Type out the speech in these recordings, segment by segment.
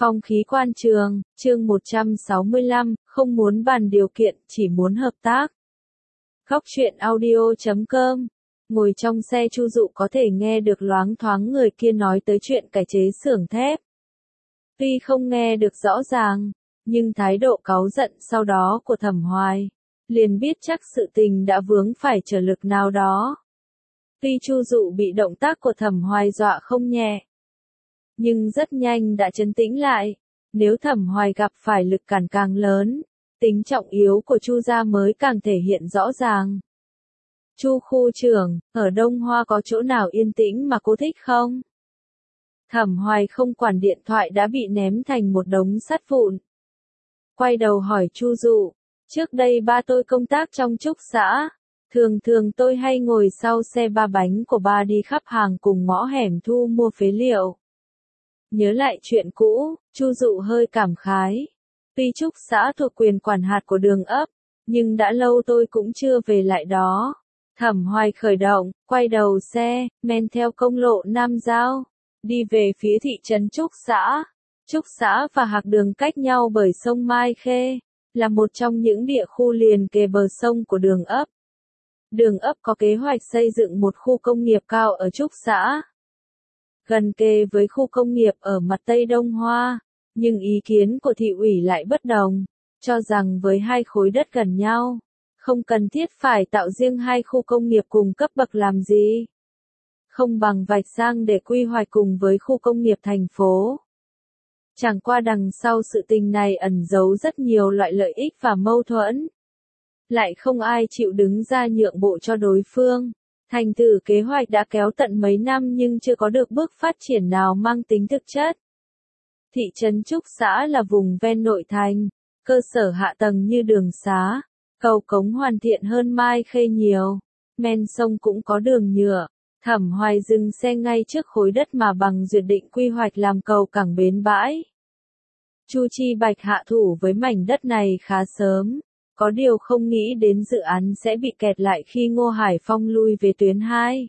Phong khí quan trường, chương 165, không muốn bàn điều kiện, chỉ muốn hợp tác. Góc truyện audio.com. Ngồi trong xe Chu Dụ có thể nghe được loáng thoáng người kia nói tới chuyện cải chế xưởng thép. Tuy không nghe được rõ ràng, nhưng thái độ cáu giận sau đó của Thẩm Hoài, liền biết chắc sự tình đã vướng phải trở lực nào đó. Tuy Chu Dụ bị động tác của Thẩm Hoài dọa không nhẹ, nhưng rất nhanh đã trấn tĩnh lại. Nếu Thẩm Hoài gặp phải lực cản càng lớn, tính trọng yếu của Chu gia mới càng thể hiện rõ ràng. Chu khu trưởng, ở Đông Hoa có chỗ nào yên tĩnh mà cô thích không? Thẩm Hoài không quản điện thoại đã bị ném thành một đống sắt vụn. Quay đầu hỏi Chu Dụ, trước đây ba tôi công tác trong trúc xã. Thường thường tôi hay ngồi sau xe ba bánh của ba đi khắp hàng cùng ngõ hẻm thu mua phế liệu. Nhớ lại chuyện cũ, Chu Dụ hơi cảm khái. Tuy trúc xã thuộc quyền quản hạt của Đường ấp, nhưng đã lâu tôi cũng chưa về lại đó. Thẩm Hoài khởi động, quay đầu xe, men theo công lộ Nam Giao, đi về phía thị trấn Trúc xã. Trúc xã và Hạc Đường cách nhau bởi sông Mai Khê, là một trong những địa khu liền kề bờ sông của Đường ấp. Đường ấp có kế hoạch xây dựng một khu công nghiệp cao ở Trúc xã, gần kề với khu công nghiệp ở mặt Tây Đông Hoa, nhưng ý kiến của thị ủy lại bất đồng, cho rằng với hai khối đất gần nhau, không cần thiết phải tạo riêng hai khu công nghiệp cùng cấp bậc làm gì. Không bằng vạch sang để quy hoạch cùng với khu công nghiệp thành phố. Chẳng qua đằng sau sự tình này ẩn giấu rất nhiều loại lợi ích và mâu thuẫn. Lại không ai chịu đứng ra nhượng bộ cho đối phương. Thành thử kế hoạch đã kéo tận mấy năm nhưng chưa có được bước phát triển nào mang tính thực chất. Thị trấn Trúc xã là vùng ven nội thành, cơ sở hạ tầng như đường xá, cầu cống hoàn thiện hơn Mai Khê nhiều, men sông cũng có đường nhựa. Thẩm Hoài dừng xe ngay trước khối đất mà bằng duyệt định quy hoạch làm cầu cảng bến bãi. Chu Chi Bạch hạ thủ với mảnh đất này khá sớm. Có điều không nghĩ đến dự án sẽ bị kẹt lại khi Ngô Hải Phong lui về tuyến 2.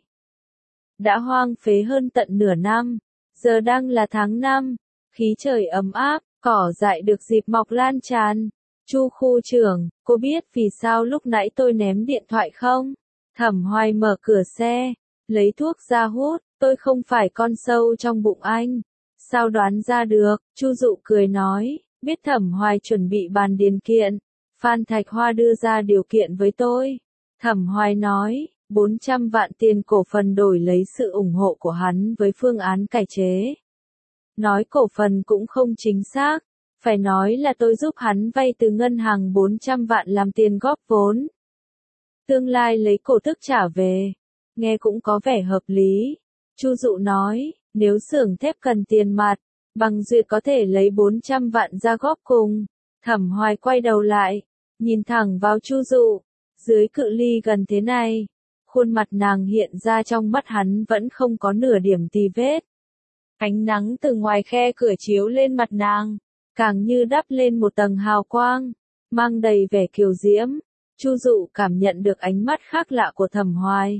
Đã hoang phế hơn tận nửa năm, giờ đang là tháng 5, khí trời ấm áp, cỏ dại được dịp mọc lan tràn. Chu khu trưởng, cô biết vì sao lúc nãy tôi ném điện thoại không? Thẩm Hoài mở cửa xe, lấy thuốc ra hút, tôi không phải con sâu trong bụng anh. Sao đoán ra được? Chu Dụ cười nói, biết Thẩm Hoài chuẩn bị bàn điền kiện. Phan Thạch Hoa đưa ra điều kiện với tôi. Thẩm Hoài nói, 400 vạn tiền cổ phần đổi lấy sự ủng hộ của hắn với phương án cải chế. Nói cổ phần cũng không chính xác, phải nói là tôi giúp hắn vay từ ngân hàng 400 vạn làm tiền góp vốn. Tương lai lấy cổ tức trả về, nghe cũng có vẻ hợp lý. Chu Dụ nói, nếu xưởng thép cần tiền mặt, bằng duyệt có thể lấy 400 vạn ra góp cùng. Thẩm Hoài quay đầu lại, nhìn thẳng vào Chu Dụ, dưới cự ly gần thế này, khuôn mặt nàng hiện ra trong mắt hắn vẫn không có nửa điểm tì vết. Ánh nắng từ ngoài khe cửa chiếu lên mặt nàng, càng như đắp lên một tầng hào quang, mang đầy vẻ kiều diễm. Chu Dụ cảm nhận được ánh mắt khác lạ của Thẩm Hoài.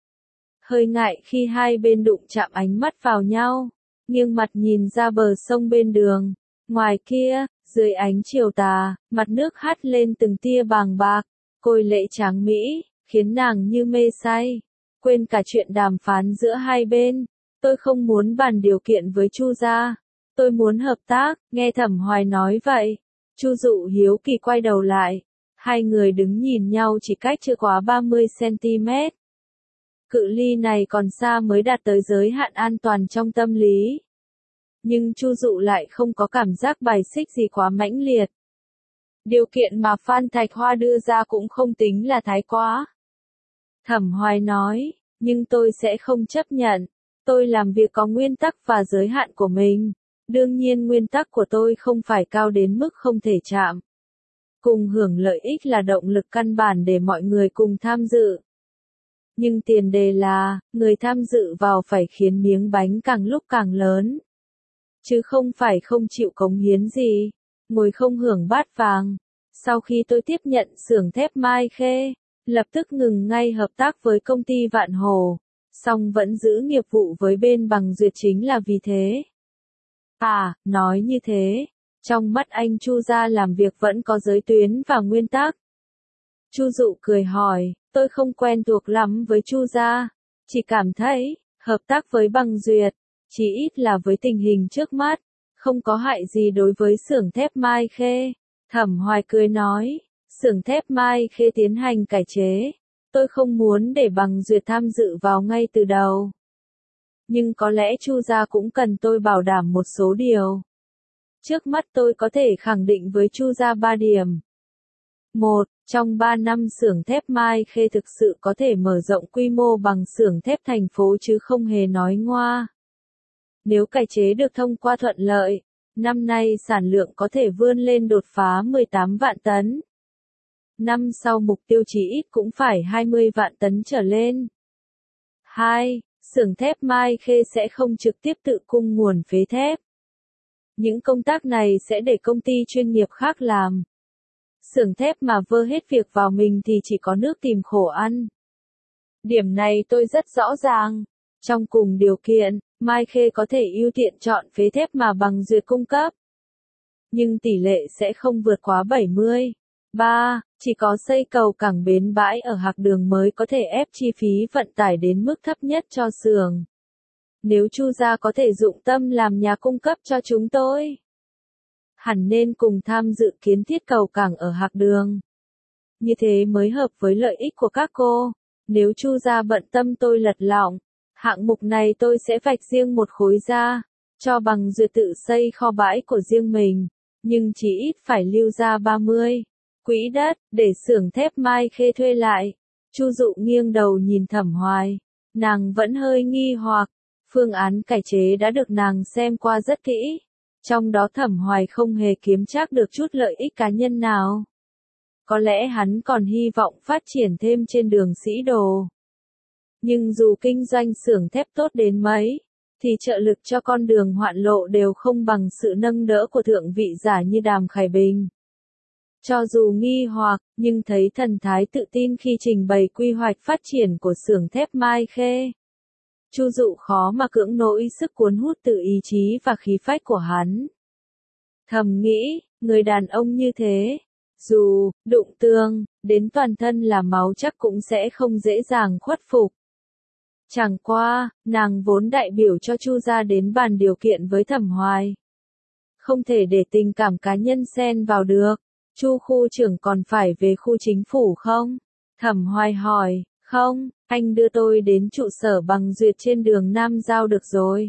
Hơi ngại khi hai bên đụng chạm ánh mắt vào nhau, nghiêng mặt nhìn ra bờ sông bên đường. Ngoài kia, dưới ánh chiều tà, mặt nước hắt lên từng tia bàng bạc, côi lệ tráng mỹ, khiến nàng như mê say, quên cả chuyện đàm phán giữa hai bên. Tôi không muốn bàn điều kiện với Chu gia, tôi muốn hợp tác. Nghe Thẩm Hoài nói vậy, Chu Dụ hiếu kỳ quay đầu lại, hai người đứng nhìn nhau chỉ cách chưa quá 30 cm. Cự ly này còn xa mới đạt tới giới hạn an toàn trong tâm lý. Nhưng Chu Dụ lại không có cảm giác bài xích gì quá mãnh liệt. Điều kiện mà Phan Thạch Hoa đưa ra cũng không tính là thái quá. Thẩm Hoài nói, nhưng tôi sẽ không chấp nhận. Tôi làm việc có nguyên tắc và giới hạn của mình. Đương nhiên nguyên tắc của tôi không phải cao đến mức không thể chạm. Cùng hưởng lợi ích là động lực căn bản để mọi người cùng tham dự. Nhưng tiền đề là, người tham dự vào phải khiến miếng bánh càng lúc càng lớn. Chứ không phải không chịu cống hiến gì, ngồi không hưởng bát vàng. Sau khi tôi tiếp nhận xưởng thép Mai Khê, lập tức ngừng ngay hợp tác với công ty Vạn Hồ, song vẫn giữ nghiệp vụ với bên bằng duyệt chính là vì thế. À, nói như thế, trong mắt anh Chu gia làm việc vẫn có giới tuyến và nguyên tắc. Chu Dụ cười hỏi, tôi không quen thuộc lắm với Chu gia, chỉ cảm thấy, hợp tác với Bằng Duyệt, chỉ ít là với tình hình trước mắt, không có hại gì đối với xưởng thép Mai Khê. Thẩm Hoài cười nói, xưởng thép Mai Khê tiến hành cải chế, tôi không muốn để Bằng Duyệt tham dự vào ngay từ đầu. Nhưng có lẽ Chu gia cũng cần tôi bảo đảm một số điều. Trước mắt tôi có thể khẳng định với Chu gia 3 điểm. 1. Trong 3 năm xưởng thép Mai Khê thực sự có thể mở rộng quy mô bằng xưởng thép thành phố chứ không hề nói ngoa. Nếu cải chế được thông qua thuận lợi, năm nay sản lượng có thể vươn lên đột phá 18 vạn tấn. Năm sau mục tiêu chí ít cũng phải 20 vạn tấn trở lên. 2. Xưởng thép Mai Khê sẽ không trực tiếp tự cung nguồn phế thép. Những công tác này sẽ để công ty chuyên nghiệp khác làm. Xưởng thép mà vơ hết việc vào mình thì chỉ có nước tìm khổ ăn. Điểm này tôi rất rõ ràng. Trong cùng điều kiện, Mai Khê có thể ưu tiện chọn phế thép mà Bằng Duyệt cung cấp. Nhưng tỷ lệ sẽ không vượt quá 70. 3. Chỉ có xây cầu cảng bến bãi ở Hạc Đường mới có thể ép chi phí vận tải đến mức thấp nhất cho xưởng. Nếu Chu gia có thể dụng tâm làm nhà cung cấp cho chúng tôi, hẳn nên cùng tham dự kiến thiết cầu cảng ở Hạc Đường. Như thế mới hợp với lợi ích của các cô. Nếu Chu gia bận tâm tôi lật lọng, hạng mục này tôi sẽ vạch riêng một khối ra, cho Bằng Duyệt tự xây kho bãi của riêng mình, nhưng chỉ ít phải lưu ra 30 quỹ đất để xưởng thép Mai Khê thuê lại. Chu Dụ nghiêng đầu nhìn Thẩm Hoài, nàng vẫn hơi nghi hoặc. Phương án cải chế đã được nàng xem qua rất kỹ, trong đó Thẩm Hoài không hề kiếm trác được chút lợi ích cá nhân nào. Có lẽ hắn còn hy vọng phát triển thêm trên đường Sĩ Đồ. Nhưng dù kinh doanh xưởng thép tốt đến mấy, thì trợ lực cho con đường hoạn lộ đều không bằng sự nâng đỡ của thượng vị giả như Đàm Khải Bình. Cho dù nghi hoặc, nhưng thấy thần thái tự tin khi trình bày quy hoạch phát triển của xưởng thép Mai Khê. Chu Dụ khó mà cưỡng nổi sức cuốn hút từ ý chí và khí phách của hắn. Thầm nghĩ, người đàn ông như thế, dù đụng tương, đến toàn thân là máu chắc cũng sẽ không dễ dàng khuất phục. Chẳng qua, nàng vốn đại biểu cho Chu gia đến bàn điều kiện với Thẩm Hoài. Không thể để tình cảm cá nhân xen vào được. Chu khu trưởng còn phải về khu chính phủ không? Thẩm Hoài hỏi, không, anh đưa tôi đến trụ sở Bằng Duyệt trên đường Nam Giao được rồi.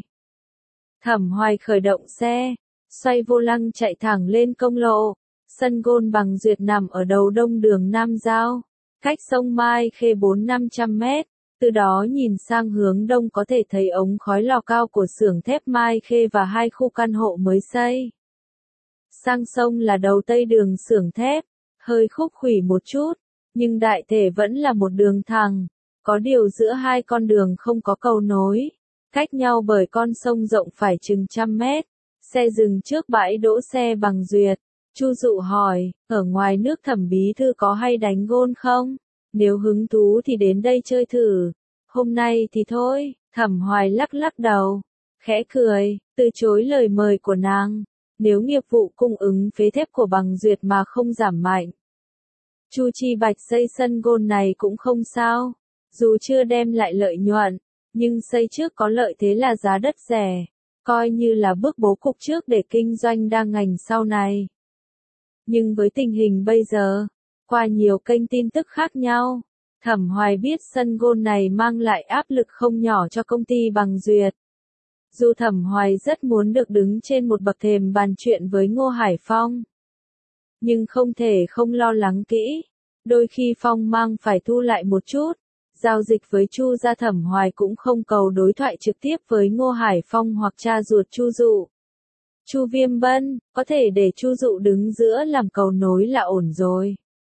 Thẩm Hoài khởi động xe, xoay vô lăng chạy thẳng lên công lộ. Sân gôn Bằng Duyệt nằm ở đầu đông đường Nam Giao, cách sông Mai Khê 400-500 mét. Từ đó nhìn sang hướng đông có thể thấy ống khói lò cao của xưởng thép Mai Khê và 2 khu căn hộ mới xây. Sang sông là đầu tây đường xưởng thép, hơi khúc khuỷu một chút, nhưng đại thể vẫn là một đường thẳng. Có điều giữa hai con đường không có cầu nối, cách nhau bởi con sông rộng phải chừng 100 mét. Xe dừng trước bãi đỗ xe Bằng Duyệt. Chu Dụ hỏi, ở ngoài nước Thẩm bí thư có hay đánh gôn không? Nếu hứng thú thì đến đây chơi thử. Hôm nay thì thôi. Thẩm Hoài lắc lắc đầu, khẽ cười, từ chối lời mời của nàng. Nếu nghiệp vụ cung ứng phế thép của Bằng Duyệt mà không giảm mạnh, Chu Chi Bạch xây sân gôn này cũng không sao. Dù chưa đem lại lợi nhuận, nhưng xây trước có lợi thế là giá đất rẻ, coi như là bước bố cục trước để kinh doanh đa ngành sau này. Nhưng với tình hình bây giờ, qua nhiều kênh tin tức khác nhau, Thẩm Hoài biết sân gôn này mang lại áp lực không nhỏ cho công ty Bằng Duyệt. Dù Thẩm Hoài rất muốn được đứng trên một bậc thềm bàn chuyện với Ngô Hải Phong, nhưng không thể không lo lắng kỹ. Đôi khi Phong mang phải thu lại một chút. Giao dịch với Chu gia Thẩm Hoài cũng không cầu đối thoại trực tiếp với Ngô Hải Phong hoặc cha ruột Chu Dụ, Chu Viêm Bân, có thể để Chu Dụ đứng giữa làm cầu nối là ổn rồi.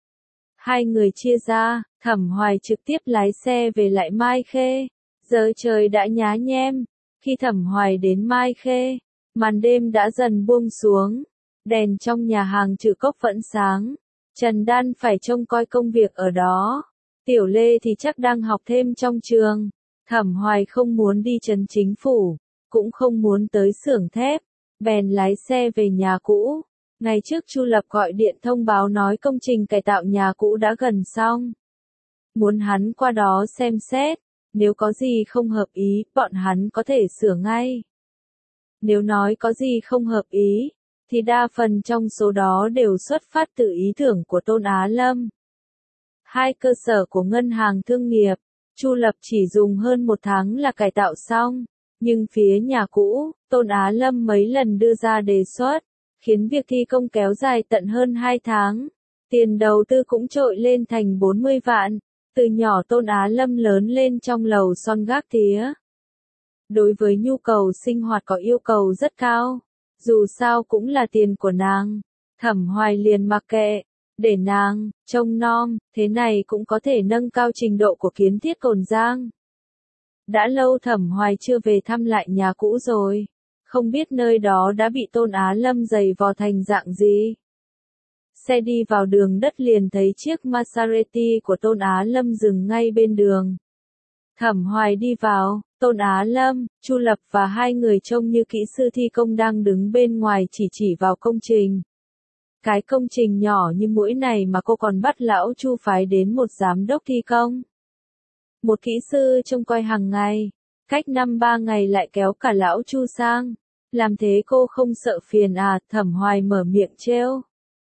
Hai người chia ra, Thẩm Hoài trực tiếp lái xe về lại Mai Khê. Giờ trời đã nhá nhem. Khi Thẩm Hoài đến Mai Khê, màn đêm đã dần buông xuống. Đèn trong nhà hàng Trừ Cốc vẫn sáng. Trần Đan phải trông coi công việc ở đó. Tiểu Lê thì chắc đang học thêm trong trường. Thẩm Hoài không muốn đi trấn chính phủ, cũng không muốn tới xưởng thép. bèn lái xe về nhà cũ. Ngày trước Chu Lập gọi điện thông báo nói công trình cải tạo nhà cũ đã gần xong. Muốn hắn qua đó xem xét, nếu có gì không hợp ý, bọn hắn có thể sửa ngay. Nếu nói có gì không hợp ý, thì đa phần trong số đó đều xuất phát từ ý tưởng của Tôn Á Lâm. Hai cơ sở của ngân hàng thương nghiệp, Chu Lập chỉ dùng hơn 1 tháng là cải tạo xong, nhưng phía nhà cũ, Tôn Á Lâm mấy lần đưa ra đề xuất, khiến việc thi công kéo dài tận hơn 2 tháng. Tiền đầu tư cũng trội lên thành 40 vạn, từ nhỏ Tôn Á Lâm lớn lên trong lầu son gác tía. Đối với nhu cầu sinh hoạt có yêu cầu rất cao, dù sao cũng là tiền của nàng, Thẩm Hoài liền mặc kệ, để nàng trông nom, thế này cũng có thể nâng cao trình độ của kiến thiết Cồn Giang. Đã lâu Thẩm Hoài chưa về thăm lại nhà cũ rồi, không biết nơi đó đã bị Tôn Á Lâm giày vò thành dạng gì. Xe đi vào đường đất liền thấy chiếc Maserati của Tôn Á Lâm dừng ngay bên đường. Thẩm Hoài đi vào, Tôn Á Lâm, Chu Lập và hai người trông như kỹ sư thi công đang đứng bên ngoài chỉ vào công trình. Cái công trình nhỏ như mũi này mà cô còn bắt lão Chu phái đến một giám đốc thi công. Một kỹ sư trông coi hàng ngày, cách 5-3 ngày lại kéo cả lão Chu sang. Làm thế cô không sợ phiền à? Thẩm Hoài mở miệng trêu.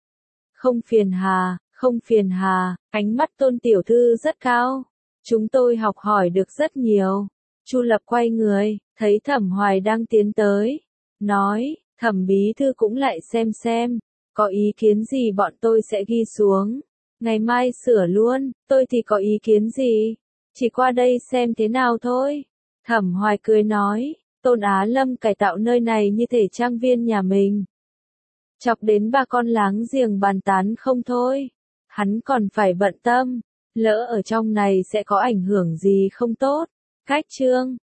Không phiền hà, ánh mắt Tôn tiểu thư rất cao. Chúng tôi học hỏi được rất nhiều. Chu Lập quay người, thấy Thẩm Hoài đang tiến tới. Nói, Thẩm bí thư cũng lại xem. Có ý kiến gì bọn tôi sẽ ghi xuống. Ngày mai sửa luôn, tôi thì có ý kiến gì. Chỉ qua đây xem thế nào thôi. Thẩm Hoài cười nói, Tôn Á Lâm cải tạo nơi này như thể trang viên nhà mình. Chọc đến bà con láng giềng bàn tán không thôi. Hắn còn phải bận tâm, lỡ ở trong này sẽ có ảnh hưởng gì không tốt. Cách chương